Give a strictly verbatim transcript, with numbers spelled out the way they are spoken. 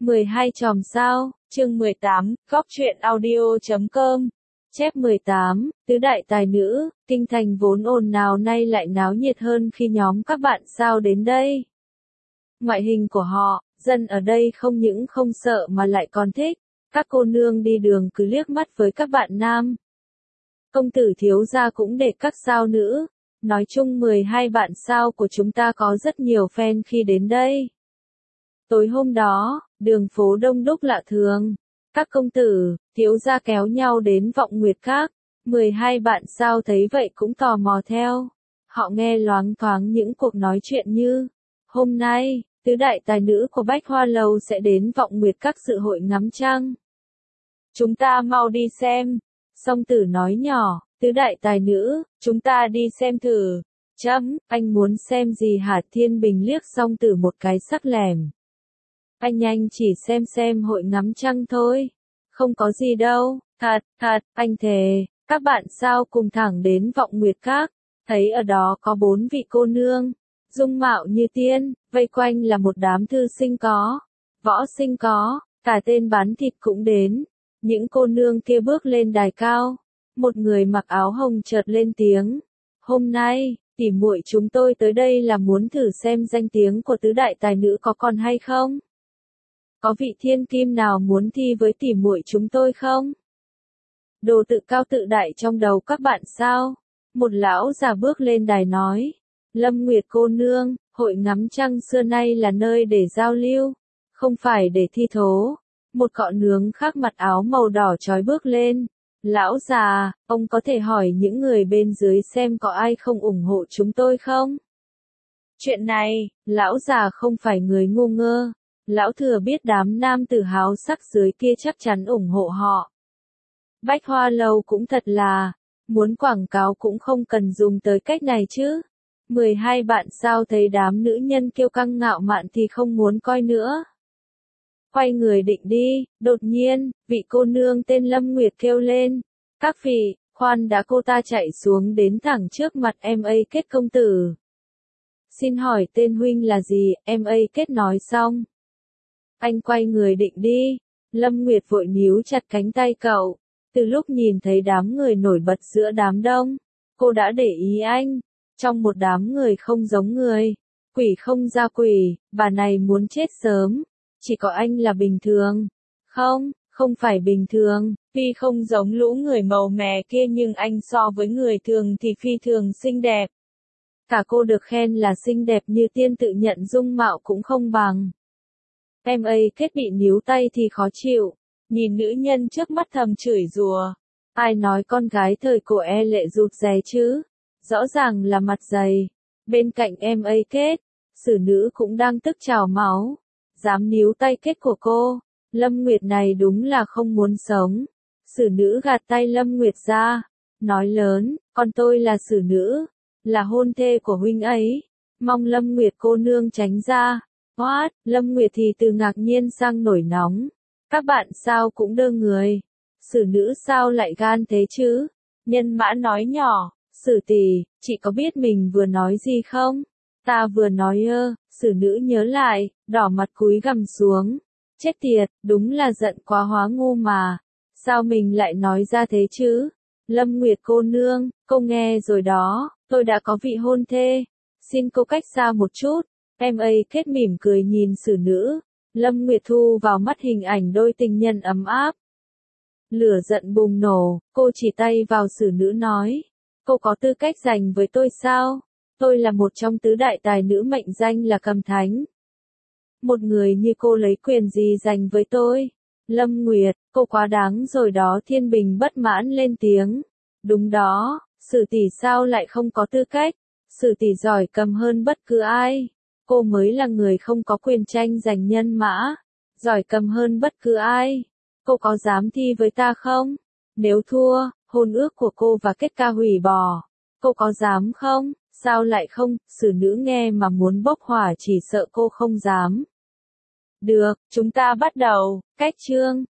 mười hai chòm sao, chương mười tám, góc truyện audio chấm com. Chép mười tám, tứ đại tài nữ, kinh thành vốn ồn ào nay lại náo nhiệt hơn khi nhóm các bạn sao đến đây. Ngoại hình của họ, dân ở đây không những không sợ mà lại còn thích, các cô nương đi đường cứ liếc mắt với các bạn nam. Công tử thiếu gia cũng để các sao nữ, nói chung mười hai bạn sao của chúng ta có rất nhiều fan khi đến đây. Tối hôm đó, đường phố đông đúc lạ thường. Các công tử, thiếu gia kéo nhau đến Vọng Nguyệt Các. mười hai bạn sao thấy vậy cũng tò mò theo. Họ nghe loáng thoáng những cuộc nói chuyện như: hôm nay, tứ đại tài nữ của Bách Hoa Lầu sẽ đến Vọng Nguyệt Các dự hội ngắm trăng. Chúng ta mau đi xem. Song Tử nói nhỏ: tứ đại tài nữ, chúng ta đi xem thử. Chấm, anh muốn xem gì hả? Thiên Bình liếc Song Tử một cái sắc lẻm. Anh nhanh chỉ xem xem hội ngắm trăng thôi. Không có gì đâu, thật, thật, anh thề. Các bạn sao cùng thẳng đến Vọng Nguyệt Các, thấy ở đó có bốn vị cô nương, dung mạo như tiên, vây quanh là một đám thư sinh có, võ sinh có, cả tên bán thịt cũng đến. Những cô nương kia bước lên đài cao, một người mặc áo hồng chợt lên tiếng: hôm nay, tỉ muội chúng tôi tới đây là muốn thử xem danh tiếng của tứ đại tài nữ có còn hay không. Có vị thiên kim nào muốn thi với tỉ muội chúng tôi không? Đồ tự cao tự đại trong đầu các bạn sao? Một lão già bước lên đài nói: Lâm Nguyệt cô nương, hội ngắm trăng xưa nay là nơi để giao lưu, không phải để thi thố. Một cọ nướng khác mặc áo màu đỏ chói bước lên: lão già, ông có thể hỏi những người bên dưới xem có ai không ủng hộ chúng tôi không? Chuyện này, lão già không phải người ngu ngơ. Lão thừa biết đám nam tử háo sắc dưới kia chắc chắn ủng hộ họ. Bách Hoa Lầu cũng thật là, muốn quảng cáo cũng không cần dùng tới cách này chứ. mười hai bạn sao thấy đám nữ nhân kiêu căng ngạo mạn thì không muốn coi nữa. Quay người định đi, đột nhiên, vị cô nương tên Lâm Nguyệt kêu lên: các vị, khoan đã, cô ta chạy xuống đến thẳng trước mặt em ấy Kết công tử. Xin hỏi tên huynh là gì? Em ấy Kết nói xong. Anh quay người định đi, Lâm Nguyệt vội níu chặt cánh tay cậu. Từ lúc nhìn thấy đám người nổi bật giữa đám đông, cô đã để ý anh. Trong một đám người không giống người, quỷ không ra quỷ, bà này muốn chết sớm. Chỉ có anh là bình thường. Không, không phải bình thường, tuy không giống lũ người màu mè kia nhưng anh so với người thường thì phi thường xinh đẹp. Cả cô được khen là xinh đẹp như tiên tự nhận dung mạo cũng không bằng. Em ấy Kết bị níu tay thì khó chịu, nhìn nữ nhân trước mắt thầm chửi rủa. Ai nói con gái thời cổ e lệ rụt rè chứ? Rõ ràng là mặt dày. Bên cạnh em ấy Kết, xử nữ cũng đang tức trào máu. Dám níu tay Kết của cô. Lâm Nguyệt này đúng là không muốn sống. Xử nữ gạt tay Lâm Nguyệt ra, nói lớn: con tôi là xử nữ, là hôn thê của huynh ấy. Mong Lâm Nguyệt cô nương tránh ra. What? Lâm Nguyệt thì từ ngạc nhiên sang nổi nóng. Các bạn sao cũng đơ người. Xử nữ sao lại gan thế chứ? Nhân mã nói nhỏ: xử tỷ, chị có biết mình vừa nói gì không? Ta vừa nói ơ. Xử nữ nhớ lại, đỏ mặt cúi gằm xuống. Chết tiệt, đúng là giận quá hóa ngu mà. Sao mình lại nói ra thế chứ? Lâm Nguyệt cô nương, cô nghe rồi đó, tôi đã có vị hôn thê. Xin cô cách xa một chút. Em ấy Kết mỉm cười nhìn xử nữ. Lâm Nguyệt thu vào mắt hình ảnh đôi tình nhân ấm áp. Lửa giận bùng nổ, cô chỉ tay vào xử nữ nói: cô có tư cách giành với tôi sao? Tôi là một trong tứ đại tài nữ mệnh danh là Cầm Thánh. Một người như cô lấy quyền gì giành với tôi? Lâm Nguyệt, cô quá đáng rồi đó. Thiên Bình bất mãn lên tiếng: đúng đó, xử tỷ sao lại không có tư cách? Xử tỷ giỏi cầm hơn bất cứ ai. Cô mới là người không có quyền tranh giành nhân mã. Giỏi cầm hơn bất cứ ai. Cô có dám thi với ta không? Nếu thua, hôn ước của cô và Kết ca hủy bỏ. Cô có dám không? Sao lại không? Xử nữ nghe mà muốn bốc hỏa, chỉ sợ cô không dám. Được, chúng ta bắt đầu. Cách chương.